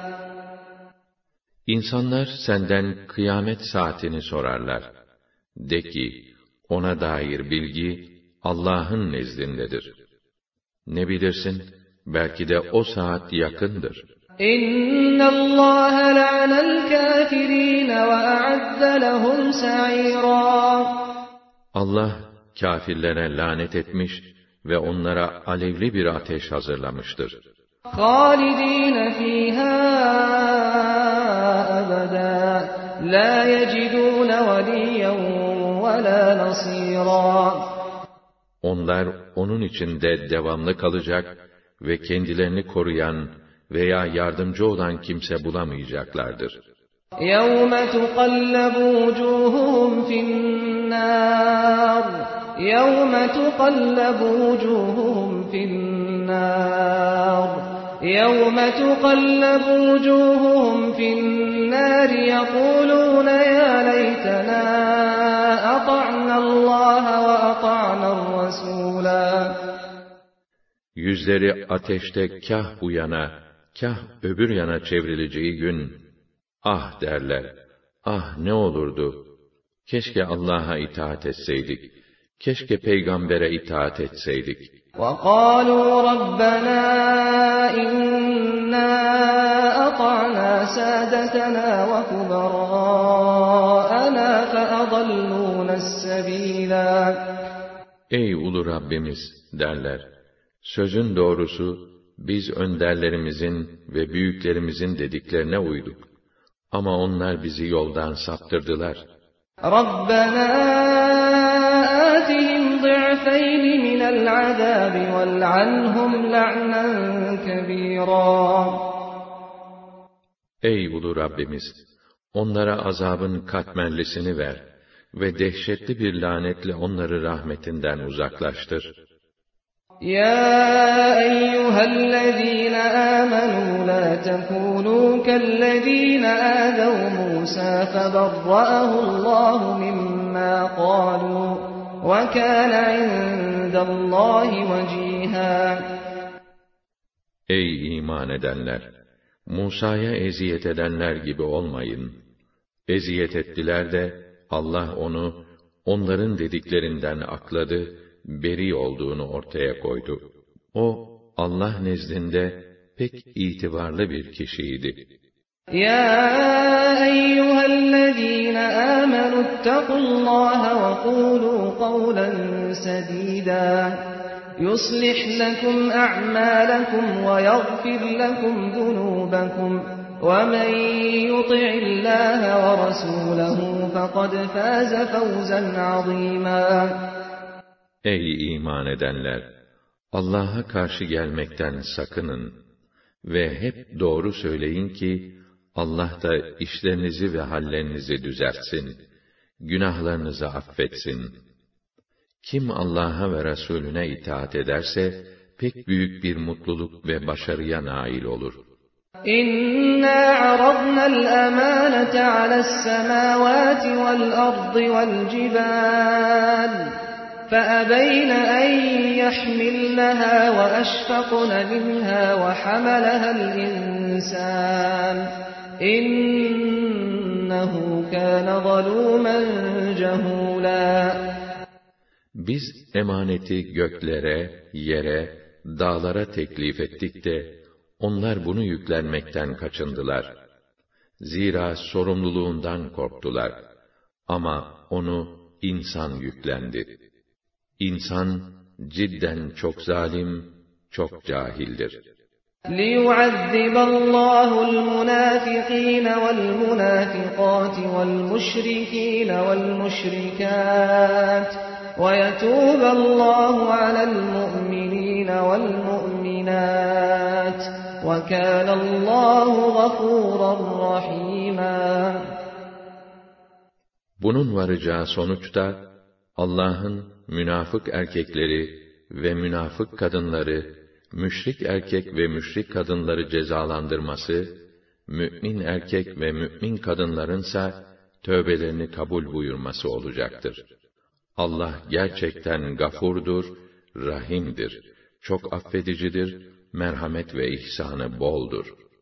Speaker 1: İnsanlar senden kıyamet saatini sorarlar. De ki, ona dair bilgi Allah'ın nezdindedir. Ne bilirsin, belki de o saat yakındır.
Speaker 2: إِنَّ اللّٰهَ لَعَنَ الْكَافِرِينَ وَأَعَدَّ لَهُمْ سَعِيرًا.
Speaker 1: Allah, kâfirlere lanet etmiş ve onlara alevli bir ateş hazırlamıştır.
Speaker 2: خَالِد۪ينَ ف۪يهَا أَبَدًا لَا يَجِدُونَ وَلِيًّا وَلَا نَصِيرًا.
Speaker 1: Onlar onun içinde devamlı kalacak ve kendilerini koruyan veya yardımcı olan kimse bulamayacaklardır.
Speaker 2: يَوْمَ تُقَلَّبُ وُجُوهُهُمْ فِي النَّارِ يَوْمَ تُقَلَّبُ وُجُوهُهُمْ فِي النَّارِ يَوْمَ تُقَلَّبُ وُجُوهُهُمْ فِي النَّارِ يَقُولُونَ يَا لَيْتَنَا أَطَعْنَا اللّٰهَ وَأَطَعْنَا الرَّسُولَا.
Speaker 1: Yüzleri ateşte kâh bu yana, kâh öbür yana çevrileceği gün, ah derler, ah ne olurdu, keşke Allah'a itaat etseydik, keşke peygambere itaat etseydik.
Speaker 2: وَقَالُوا رَبَّنَا إِنَّا أَطَعْنَا سَادَتَنَا وَكُبَرَاءَنَا فَأَضَلُّونَا السَّبِيلًا.
Speaker 1: Ey ulu Rabbimiz derler, sözün doğrusu, biz önderlerimizin ve büyüklerimizin dediklerine uyduk. Ama onlar bizi yoldan saptırdılar.
Speaker 2: رَبَّنَا آتِهِمْ ضِعْفَيْنِ مِنَ الْعَذَابِ وَالْعَنْهُمْ لَعْنًا كَبِيرًا.
Speaker 1: Ey ulu Rabbimiz! Onlara azabın katmerlisini ver ve dehşetli bir lanetle onları rahmetinden uzaklaştır.
Speaker 2: يَا أَيُّهَا الَّذ۪ينَ آمَنُوا لَا تَكُونُوا كَالَّذ۪ينَ آذَوْا مُوسَى فَبَرَّأَهُ اللّٰهُ مِمَّا قَالُوا وَكَانَ عِندَ اللّٰهِ وَجِيهًا.
Speaker 1: Ey iman edenler! Musa'ya eziyet edenler gibi olmayın. Eziyet ettiler de Allah onu onların dediklerinden akladı, beri olduğunu ortaya koydu. O, Allah nezdinde pek itibarlı bir kişiydi.
Speaker 2: يَا أَيُّهَا الَّذ۪ينَ آمَنُوا اتَّقُوا اللّٰهَ وَقُولُوا قَوْلًا سَد۪يدًا يُصْلِحْ لَكُمْ أَعْمَالَكُمْ وَيَغْفِرْ لَكُمْ ذُنُوبَكُمْ وَمَنْ يُطِعِ اللّٰهَ وَرَسُولَهُ فَقَدْ فَازَ فَوْزًا عَظ۪يمًا.
Speaker 1: Ey iman edenler! Allah'a karşı gelmekten sakının ve hep doğru söyleyin ki, Allah da işlerinizi ve hallerinizi düzeltsin, günahlarınızı affetsin. Kim Allah'a ve Resulüne itaat ederse, pek büyük bir mutluluk ve başarıya nail olur.
Speaker 2: إنا عرضنا الأمانة على السماوات والأرض والجبال فأبين أن يحملنها وأشفقن منها وحملها الإنسان إنه كان ظلوما جهولا.
Speaker 1: Biz emaneti göklere, yere, dağlara teklif ettik de, onlar bunu yüklenmekten kaçındılar. Zira sorumluluğundan korktular. Ama onu insan yüklendi. İnsan cidden çok zalim, çok cahildir.
Speaker 2: لِيُعَذِّبَ اللّٰهُ الْمُنَافِقِينَ وَالْمُنَافِقَاتِ وَالْمُشْرِكِينَ وَالْمُشْرِكَاتِ وَيَتُوبَ اللّٰهُ عَلَى الْمُؤْمِنِينَ وَالْمُؤْمِنَاتِ وَكَانَ اللّٰهُ غَفُورًا رَحِيمًا.
Speaker 1: Bunun varacağı sonuçta, Allah'ın münafık erkekleri ve münafık kadınları, müşrik erkek ve müşrik kadınları cezalandırması, mü'min erkek ve mü'min kadınlarınsa tövbelerini kabul buyurması olacaktır. Allah gerçekten gafurdur, rahimdir, çok affedicidir, merhamet ve ihsanı boldur.